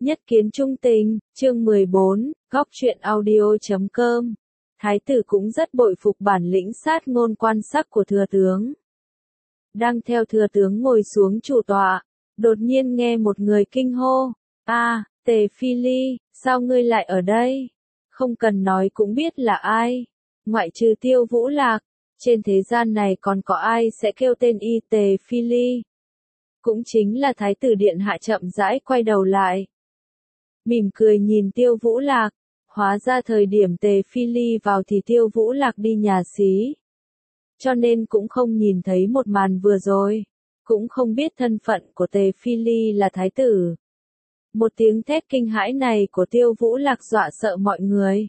Nhất kiến trung tình, chương 14, góc truyện audio.com. Thái tử cũng rất bội phục bản lĩnh sát ngôn quan sắc của thừa tướng. Đang theo thừa tướng ngồi xuống chủ tọa, đột nhiên nghe một người kinh hô, Tề Phi Ly, sao ngươi lại ở đây? Không cần nói cũng biết là ai. Ngoại trừ Tiêu Vũ Lạc, trên thế gian này còn có ai sẽ kêu tên y Tề Phi Ly? Cũng chính là Thái tử điện hạ chậm rãi quay đầu lại. Mỉm cười nhìn Tiêu Vũ Lạc, hóa ra thời điểm Tề Phi Ly vào thì Tiêu Vũ Lạc đi nhà xí. Cho nên cũng không nhìn thấy một màn vừa rồi, cũng không biết thân phận của Tề Phi Ly là thái tử. Một tiếng thét kinh hãi này của Tiêu Vũ Lạc dọa sợ mọi người.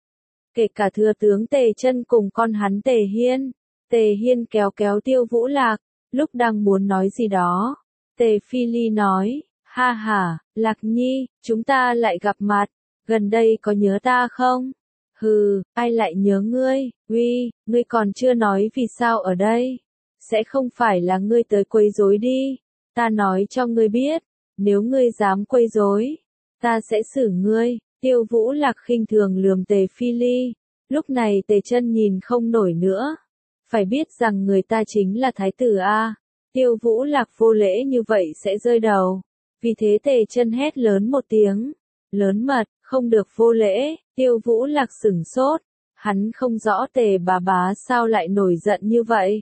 Kể cả thừa tướng Tề Chân cùng con hắn Tề Hiên. Tề Hiên kéo kéo Tiêu Vũ Lạc, lúc đang muốn nói gì đó. Tề Phi Ly nói, ha ha, Lạc Nhi, chúng ta lại gặp mặt, gần đây có nhớ ta không? Hừ, ai lại nhớ ngươi, ngươi còn chưa nói vì sao ở đây. Sẽ không phải là ngươi tới quấy rối đi, ta nói cho ngươi biết, nếu ngươi dám quấy rối, ta sẽ xử ngươi. Tiêu Vũ Lạc khinh thường lườm Tề Phi Ly, lúc này Tề Chân nhìn không nổi nữa. Phải biết rằng người ta chính là thái tử a. Tiêu Vũ Lạc vô lễ như vậy sẽ rơi đầu. Vì thế Tề Chân hét lớn một tiếng, lớn mật, không được vô lễ. Tiêu Vũ Lạc sửng sốt, hắn không rõ Tề bá sao lại nổi giận như vậy.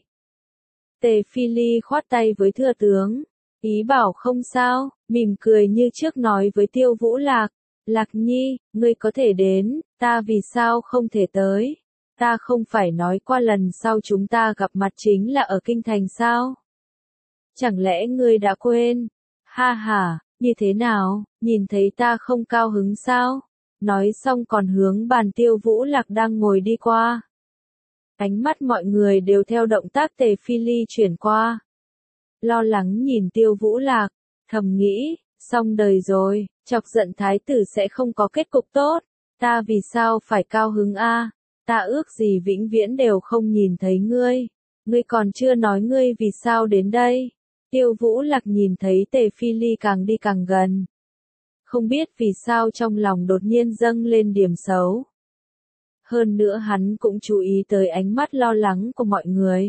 Tề Phi Ly khoát tay với thừa tướng, ý bảo không sao, mỉm cười như trước nói với Tiêu Vũ Lạc, Lạc Nhi, ngươi có thể đến, ta vì sao không thể tới? Ta không phải nói qua lần sau chúng ta gặp mặt chính là ở kinh thành sao? Chẳng lẽ ngươi đã quên? Ha ha, như thế nào, nhìn thấy ta không cao hứng sao? Nói xong còn hướng bàn Tiêu Vũ Lạc đang ngồi đi qua. Ánh mắt mọi người đều theo động tác Tề Phi Ly chuyển qua. Lo lắng nhìn Tiêu Vũ Lạc, thầm nghĩ, xong đời rồi, chọc giận thái tử sẽ không có kết cục tốt. Ta vì sao phải cao hứng a? Ta ước gì vĩnh viễn đều không nhìn thấy ngươi. Ngươi còn chưa nói ngươi vì sao đến đây. Tiêu Vũ Lạc nhìn thấy Tề Phi Ly càng đi càng gần. Không biết vì sao trong lòng đột nhiên dâng lên điểm xấu. Hơn nữa hắn cũng chú ý tới ánh mắt lo lắng của mọi người.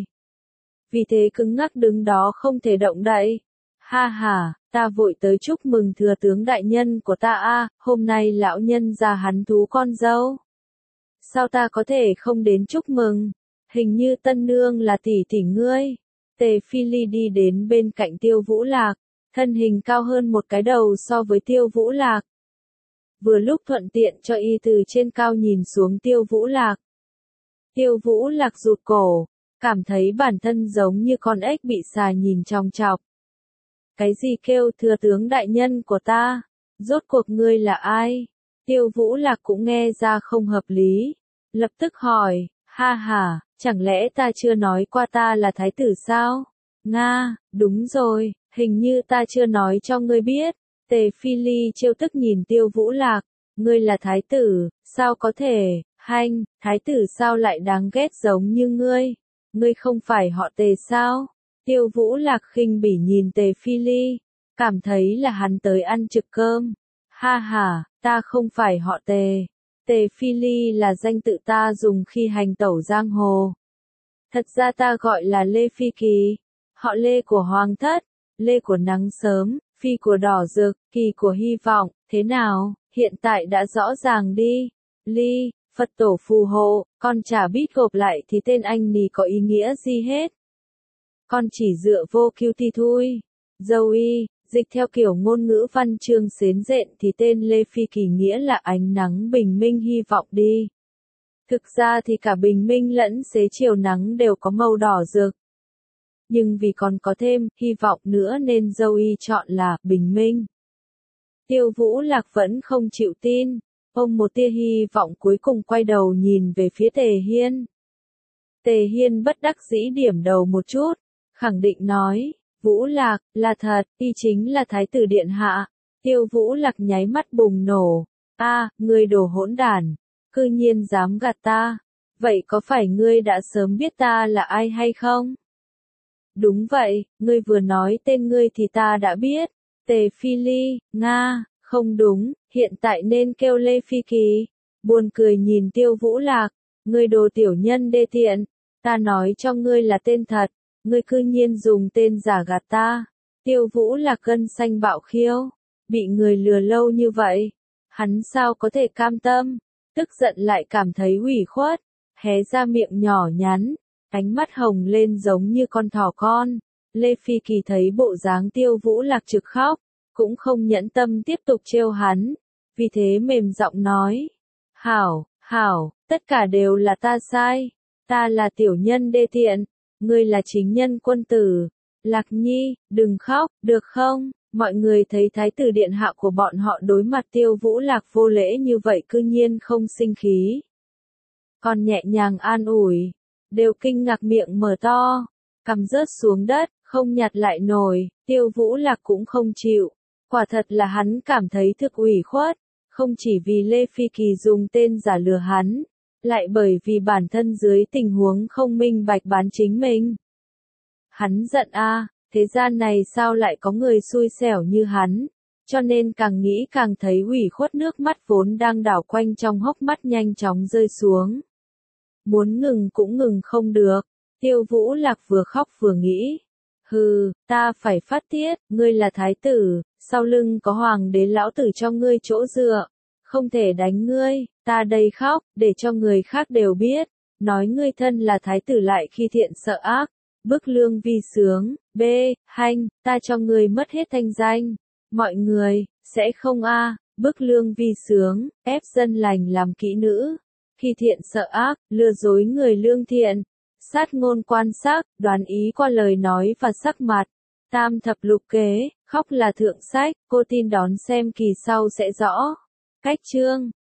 Vì thế cứng ngắc đứng đó không thể động đậy. Ha ha, ta vội tới chúc mừng thừa tướng đại nhân của ta a, hôm nay lão nhân ra hắn thú con dâu. Sao ta có thể không đến chúc mừng? Hình như tân nương là tỷ tỷ ngươi. Tề Phi Ly đi đến bên cạnh Tiêu Vũ Lạc, thân hình cao hơn một cái đầu so với Tiêu Vũ Lạc. Vừa lúc thuận tiện cho y từ trên cao nhìn xuống Tiêu Vũ Lạc. Tiêu Vũ Lạc rụt cổ, cảm thấy bản thân giống như con ếch bị xà nhìn chòng chọc. Cái gì kêu thừa tướng đại nhân của ta? Rốt cuộc ngươi là ai? Tiêu Vũ Lạc cũng nghe ra không hợp lý. Lập tức hỏi, ha ha, chẳng lẽ ta chưa nói qua ta là thái tử sao? Nga, đúng rồi, hình như ta chưa nói cho ngươi biết. Tề Phi Ly trêu tức nhìn Tiêu Vũ Lạc, ngươi là thái tử, sao có thể, hanh, thái tử sao lại đáng ghét giống như ngươi? Ngươi không phải họ Tề sao? Tiêu Vũ Lạc khinh bỉ nhìn Tề Phi Ly, cảm thấy là hắn tới ăn trực cơm. Ha ha, ta không phải họ Tề. Tề Phi Ly là danh tự ta dùng khi hành tẩu giang hồ. Thật ra ta gọi là Lê Phi Kỳ, họ Lê của Hoàng thất, Lê của nắng sớm, Phi của đỏ rực, Kỳ của hy vọng, thế nào, hiện tại đã rõ ràng đi. Ly, Phật tổ phù hộ, con chả biết gộp lại thì tên anh nì có ý nghĩa gì hết. Con chỉ dựa vô cứu thì thôi. Dâu y, dịch theo kiểu ngôn ngữ văn chương xến rện thì tên Lê Phi Kỳ nghĩa là ánh nắng bình minh hy vọng đi. Thực ra thì cả bình minh lẫn xế chiều nắng đều có màu đỏ rực. Nhưng vì còn có thêm hy vọng nữa nên dâu y chọn là bình minh. Tiêu Vũ Lạc vẫn không chịu tin, ông một tia hy vọng cuối cùng quay đầu nhìn về phía Tề Hiên. Tề Hiên bất đắc dĩ điểm đầu một chút, khẳng định nói, Vũ Lạc, là thật, y chính là thái tử điện hạ. Tiêu Vũ Lạc nháy mắt bùng nổ, ngươi đồ hỗn đản, cư nhiên dám gạt ta, vậy có phải ngươi đã sớm biết ta là ai hay không? Đúng vậy, ngươi vừa nói tên ngươi thì ta đã biết. Tề Phi Ly, Nga, Không đúng, hiện tại nên kêu Lê Phi Kỳ. Buồn cười nhìn Tiêu Vũ Lạc, ngươi đồ tiểu nhân đê tiện, ta nói cho ngươi là tên thật, ngươi cư nhiên dùng tên giả gạt ta. Tiêu Vũ Lạc gân xanh bạo khiêu, bị người lừa lâu như vậy, hắn sao có thể cam tâm, tức giận lại cảm thấy ủy khuất, hé ra miệng nhỏ nhắn, ánh mắt hồng lên giống như con thỏ con. Lê Phi Kỳ thấy bộ dáng Tiêu Vũ Lạc trực khóc, cũng không nhẫn tâm tiếp tục trêu hắn, vì thế mềm giọng nói, hảo, tất cả đều là ta sai, ta là tiểu nhân đê tiện, ngươi là chính nhân quân tử. Lạc Nhi, đừng khóc, được không? Mọi người thấy thái tử điện hạ của bọn họ đối mặt Tiêu Vũ Lạc vô lễ như vậy cư nhiên không sinh khí. Còn nhẹ nhàng an ủi, đều kinh ngạc miệng mở to, cằm rớt xuống đất, không nhặt lại nổi. Tiêu Vũ Lạc cũng không chịu, quả thật là hắn cảm thấy thực ủy khuất, không chỉ vì Lê Phi Kỳ dùng tên giả lừa hắn, lại bởi vì bản thân dưới tình huống không minh bạch bán chính mình. Hắn giận a, thế gian này sao lại có người xui xẻo như hắn, cho nên càng nghĩ càng thấy ủy khuất, nước mắt vốn đang đảo quanh trong hốc mắt nhanh chóng rơi xuống. Muốn ngừng cũng ngừng không được, Tiêu Vũ Lạc vừa khóc vừa nghĩ. Hừ, ta phải phát tiết, ngươi là thái tử, sau lưng có hoàng đế lão tử cho ngươi chỗ dựa, không thể đánh ngươi, ta đây khóc, để cho người khác đều biết, nói ngươi thân là thái tử lại khi thiện sợ ác, bức lương vi sướng, hanh, ta cho ngươi mất hết thanh danh, mọi người, sẽ không bức lương vi sướng, ép dân lành làm kỹ nữ, khi thiện sợ ác, lừa dối người lương thiện. Sát ngôn quan sắc, đoán ý qua lời nói và sắc mặt. Tam thập lục kế, khóc là thượng sách, cô tin đón xem kỳ sau sẽ rõ. Cách chương